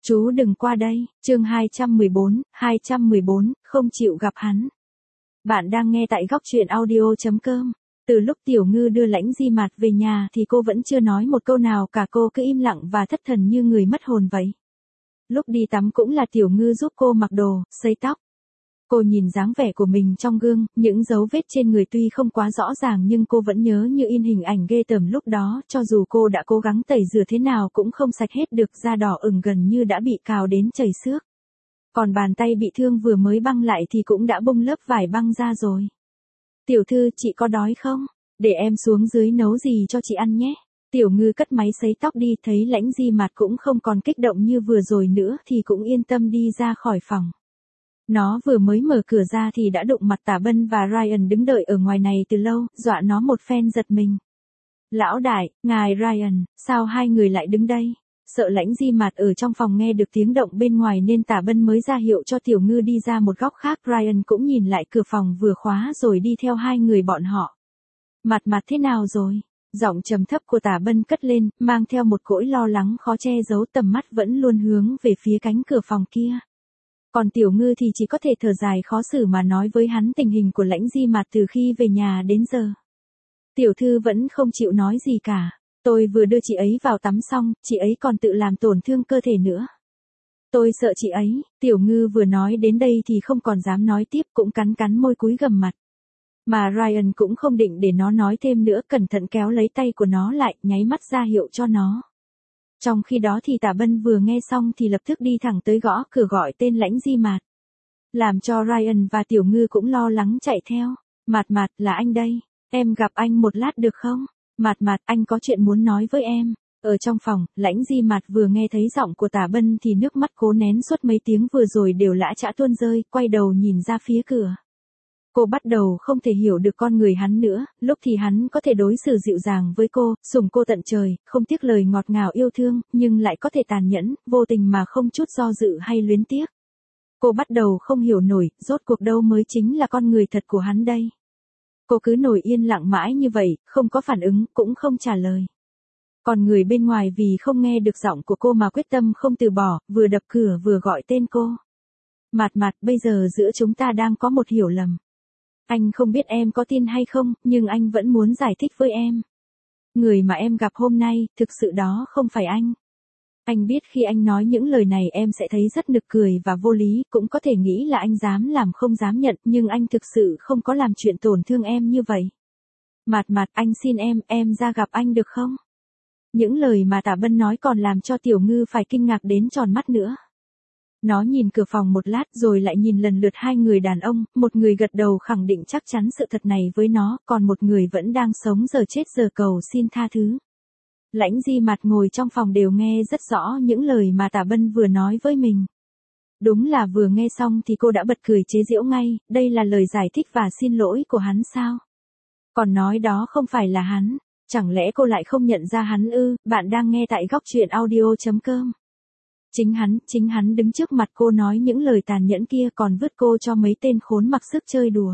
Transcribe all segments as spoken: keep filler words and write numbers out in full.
Chú đừng qua đây, chương hai trăm mười bốn, hai trăm mười bốn, không chịu gặp hắn. Bạn đang nghe tại góc truyện audio chấm com. Từ lúc Tiểu Ngư đưa Lãnh Di Mạt về nhà thì cô vẫn chưa nói một câu nào cả, cô cứ im lặng và thất thần như người mất hồn vậy. Lúc đi tắm cũng là Tiểu Ngư giúp cô mặc đồ, sấy tóc. Cô nhìn dáng vẻ của mình trong gương, những dấu vết trên người tuy không quá rõ ràng nhưng cô vẫn nhớ như in hình ảnh ghê tởm lúc đó, cho dù cô đã cố gắng tẩy rửa thế nào cũng không sạch hết được, da đỏ ửng gần như đã bị cào đến chảy xước. Còn bàn tay bị thương vừa mới băng lại thì cũng đã bung lớp vải băng ra rồi. Tiểu thư, chị có đói không? Để em xuống dưới nấu gì cho chị ăn nhé. Tiểu Ngư cất máy sấy tóc đi, thấy Lãnh Di Mạt cũng không còn kích động như vừa rồi nữa thì cũng yên tâm đi ra khỏi phòng. Nó vừa mới mở cửa ra thì đã đụng mặt Tả Bân và Ryan đứng đợi ở ngoài này từ lâu, dọa nó một phen giật mình. Lão đại, ngài Ryan, sao hai người lại đứng đây? Sợ Lãnh Di Mạt ở trong phòng nghe được tiếng động bên ngoài nên Tả Bân mới ra hiệu cho Tiểu Ngư đi ra một góc khác. Ryan cũng nhìn lại cửa phòng vừa khóa rồi đi theo hai người bọn họ. Mặt mặt thế nào rồi? Giọng trầm thấp của Tả Bân cất lên, mang theo một cỗi lo lắng khó che giấu, tầm mắt vẫn luôn hướng về phía cánh cửa phòng kia. Còn Tiểu Ngư thì chỉ có thể thở dài khó xử mà nói với hắn tình hình của Lãnh Di Mạt từ khi về nhà đến giờ. Tiểu thư vẫn không chịu nói gì cả. Tôi vừa đưa chị ấy vào tắm xong, chị ấy còn tự làm tổn thương cơ thể nữa. Tôi sợ chị ấy. Tiểu Ngư vừa nói đến đây thì không còn dám nói tiếp, cũng cắn cắn môi cúi gằm mặt. Mà Ryan cũng không định để nó nói thêm nữa, cẩn thận kéo lấy tay của nó lại, nháy mắt ra hiệu cho nó. Trong khi đó thì Tả Bân vừa nghe xong thì lập tức đi thẳng tới gõ cửa gọi tên Lãnh Di Mạt. Làm cho Ryan và Tiểu Ngư cũng lo lắng chạy theo. Mạt Mạt, là anh đây. Em gặp anh một lát được không? Mạt Mạt, anh có chuyện muốn nói với em. Ở trong phòng, Lãnh Di Mạt vừa nghe thấy giọng của Tả Bân thì nước mắt cố nén suốt mấy tiếng vừa rồi đều lã chã tuôn rơi, quay đầu nhìn ra phía cửa. Cô bắt đầu không thể hiểu được con người hắn nữa, lúc thì hắn có thể đối xử dịu dàng với cô, sủng cô tận trời, không tiếc lời ngọt ngào yêu thương, nhưng lại có thể tàn nhẫn, vô tình mà không chút do dự hay luyến tiếc. Cô bắt đầu không hiểu nổi, rốt cuộc đâu mới chính là con người thật của hắn đây. Cô cứ ngồi yên lặng mãi như vậy, không có phản ứng, cũng không trả lời. Còn người bên ngoài vì không nghe được giọng của cô mà quyết tâm không từ bỏ, vừa đập cửa vừa gọi tên cô. Mạt Mạt, bây giờ giữa chúng ta đang có một hiểu lầm. Anh không biết em có tin hay không, nhưng anh vẫn muốn giải thích với em. Người mà em gặp hôm nay, thực sự đó không phải anh. Anh biết khi anh nói những lời này em sẽ thấy rất nực cười và vô lý, cũng có thể nghĩ là anh dám làm không dám nhận, nhưng anh thực sự không có làm chuyện tổn thương em như vậy. Mạt Mạt, anh xin em, em ra gặp anh được không? Những lời mà Tả Bân nói còn làm cho Tiểu Ngư phải kinh ngạc đến tròn mắt nữa. Nó nhìn cửa phòng một lát rồi lại nhìn lần lượt hai người đàn ông, một người gật đầu khẳng định chắc chắn sự thật này với nó, còn một người vẫn đang sống giờ chết giờ cầu xin tha thứ. Lãnh Di Mạt ngồi trong phòng đều nghe rất rõ những lời mà Tả Bân vừa nói với mình. Đúng là vừa nghe xong thì cô đã bật cười chế giễu ngay, đây là lời giải thích và xin lỗi của hắn sao? Còn nói đó không phải là hắn, chẳng lẽ cô lại không nhận ra hắn ư? Bạn đang nghe tại góc truyện audio chấm com. Chính hắn, chính hắn đứng trước mặt cô nói những lời tàn nhẫn kia, còn vứt cô cho mấy tên khốn mặc sức chơi đùa.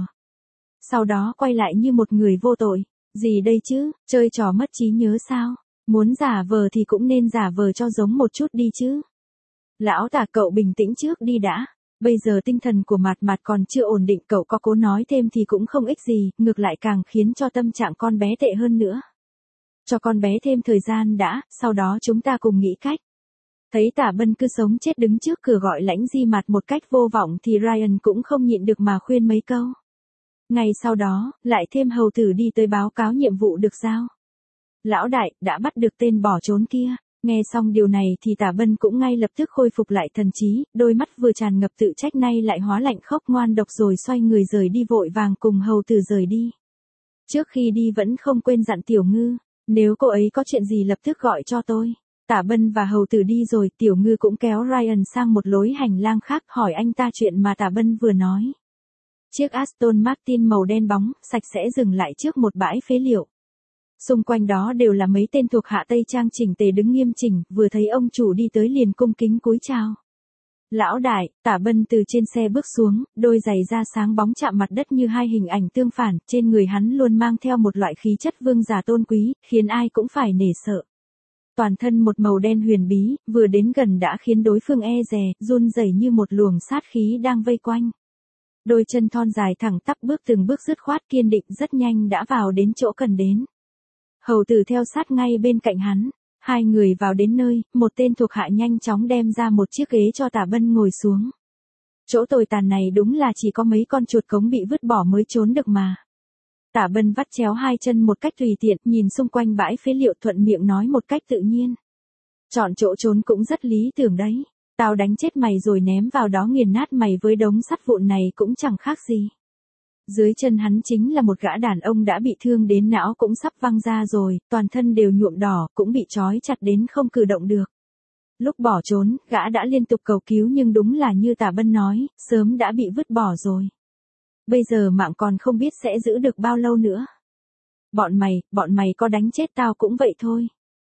Sau đó quay lại như một người vô tội. Gì đây chứ, chơi trò mất trí nhớ sao? Muốn giả vờ thì cũng nên giả vờ cho giống một chút đi chứ. Lão Tả, cậu bình tĩnh trước đi đã. Bây giờ tinh thần của Mạt Mạt còn chưa ổn định, cậu có cố nói thêm thì cũng không ích gì, ngược lại càng khiến cho tâm trạng con bé tệ hơn nữa. Cho con bé thêm thời gian đã, sau đó chúng ta cùng nghĩ cách. Thấy Tả Bân cứ sống chết đứng trước cửa gọi Lãnh Di Mạt một cách vô vọng thì Ryan cũng không nhịn được mà khuyên mấy câu. Ngày sau đó, lại thêm hầu tử đi tới báo cáo nhiệm vụ được giao. Lão đại, đã bắt được tên bỏ trốn kia. Nghe xong điều này thì Tả Bân cũng ngay lập tức khôi phục lại thần trí, đôi mắt vừa tràn ngập tự trách nay lại hóa lạnh khóc ngoan độc rồi xoay người rời đi, vội vàng cùng hầu tử rời đi. Trước khi đi vẫn không quên dặn Tiểu Ngư, nếu cô ấy có chuyện gì lập tức gọi cho tôi. Tả Bân và hầu tử đi rồi, Tiểu Ngư cũng kéo Ryan sang một lối hành lang khác hỏi anh ta chuyện mà Tả Bân vừa nói. Chiếc Aston Martin màu đen bóng, sạch sẽ dừng lại trước một bãi phế liệu. Xung quanh đó đều là mấy tên thuộc hạ Tây trang chỉnh tề đứng nghiêm chỉnh, vừa thấy ông chủ đi tới liền cung kính cúi chào. Lão đại, Tả Bân từ trên xe bước xuống, đôi giày da sáng bóng chạm mặt đất như hai hình ảnh tương phản, trên người hắn luôn mang theo một loại khí chất vương giả tôn quý, khiến ai cũng phải nể sợ. Toàn thân một màu đen huyền bí, vừa đến gần đã khiến đối phương e dè, run rẩy như một luồng sát khí đang vây quanh. Đôi chân thon dài thẳng tắp bước từng bước dứt khoát kiên định rất nhanh đã vào đến chỗ cần đến. Hầu tử theo sát ngay bên cạnh hắn. Hai người vào đến nơi, một tên thuộc hạ nhanh chóng đem ra một chiếc ghế cho Tả Bân ngồi xuống. Chỗ tồi tàn này đúng là chỉ có mấy con chuột cống bị vứt bỏ mới trốn được mà. Tả Bân vắt chéo hai chân một cách tùy tiện, nhìn xung quanh bãi phế liệu thuận miệng nói một cách tự nhiên. Chọn chỗ trốn cũng rất lý tưởng đấy. Tao đánh chết mày rồi ném vào đó nghiền nát mày với đống sắt vụn này cũng chẳng khác gì. Dưới chân hắn chính là một gã đàn ông đã bị thương đến não cũng sắp văng ra rồi, toàn thân đều nhuộm đỏ, cũng bị trói chặt đến không cử động được. Lúc bỏ trốn, gã đã liên tục cầu cứu nhưng đúng là như Tả Bân nói, sớm đã bị vứt bỏ rồi. Bây giờ mạng còn không biết sẽ giữ được bao lâu nữa. Bọn mày, bọn mày có đánh chết tao cũng vậy thôi.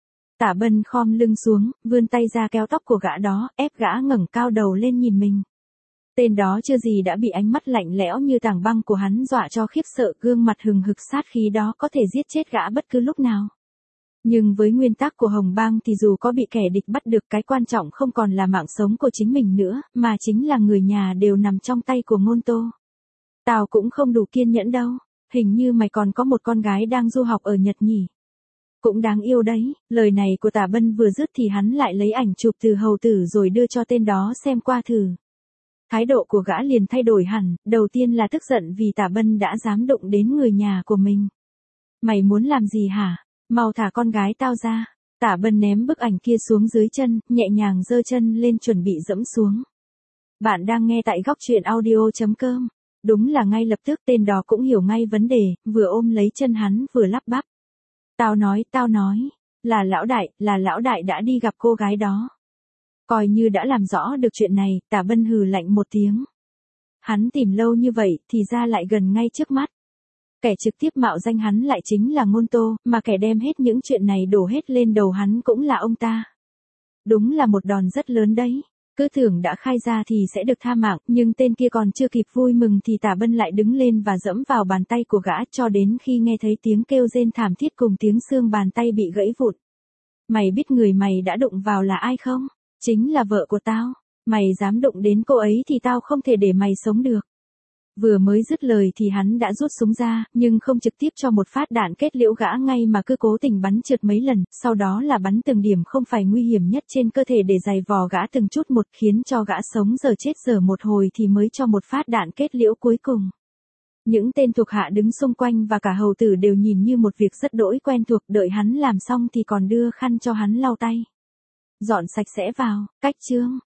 Tả Bân khom lưng xuống, vươn tay ra kéo tóc của gã đó, ép gã ngẩng cao đầu lên nhìn mình. Tên đó chưa gì đã bị ánh mắt lạnh lẽo như tảng băng của hắn dọa cho khiếp sợ, gương mặt hừng hực sát khí đó có thể giết chết gã bất cứ lúc nào. Nhưng với nguyên tắc của Hồng Bang thì dù có bị kẻ địch bắt được, cái quan trọng không còn là mạng sống của chính mình nữa, mà chính là người nhà đều nằm trong tay của Ngôn Tô. Tao cũng không đủ kiên nhẫn đâu, hình như mày còn có một con gái đang du học ở Nhật nhỉ. Cũng đáng yêu đấy. Lời này của Tả Bân vừa dứt thì hắn lại lấy ảnh chụp từ hầu tử rồi đưa cho tên đó xem qua thử. Thái độ của gã liền thay đổi hẳn, đầu tiên là tức giận vì Tả Bân đã dám đụng đến người nhà của mình. Mày muốn làm gì hả? Mau thả con gái tao ra. Tả Bân ném bức ảnh kia xuống dưới chân, nhẹ nhàng giơ chân lên chuẩn bị dẫm xuống. Bạn đang nghe tại góc truyện audio chấm com. Đúng là ngay lập tức tên đó cũng hiểu ngay vấn đề, vừa ôm lấy chân hắn vừa lắp bắp. Tao nói, tao nói, là lão đại, là lão đại đã đi gặp cô gái đó. Coi như đã làm rõ được chuyện này, Tả Bân hừ lạnh một tiếng. Hắn tìm lâu như vậy thì ra lại gần ngay trước mắt. Kẻ trực tiếp mạo danh hắn lại chính là Ngôn Tô, mà kẻ đem hết những chuyện này đổ hết lên đầu hắn cũng là ông ta. Đúng là một đòn rất lớn đấy. Cứ tưởng đã khai ra thì sẽ được tha mạng, nhưng tên kia còn chưa kịp vui mừng thì Tả Bân lại đứng lên và dẫm vào bàn tay của gã cho đến khi nghe thấy tiếng kêu rên thảm thiết cùng tiếng xương bàn tay bị gãy vụn. Mày biết người mày đã đụng vào là ai không? Chính là vợ của tao. Mày dám đụng đến cô ấy thì tao không thể để mày sống được. Vừa mới dứt lời thì hắn đã rút súng ra, nhưng không trực tiếp cho một phát đạn kết liễu gã ngay mà cứ cố tình bắn trượt mấy lần, sau đó là bắn từng điểm không phải nguy hiểm nhất trên cơ thể để giày vò gã từng chút một, khiến cho gã sống giờ chết giờ một hồi thì mới cho một phát đạn kết liễu cuối cùng. Những tên thuộc hạ đứng xung quanh và cả hầu tử đều nhìn như một việc rất đỗi quen thuộc, đợi hắn làm xong thì còn đưa khăn cho hắn lau tay. Dọn sạch sẽ vào, cách chương.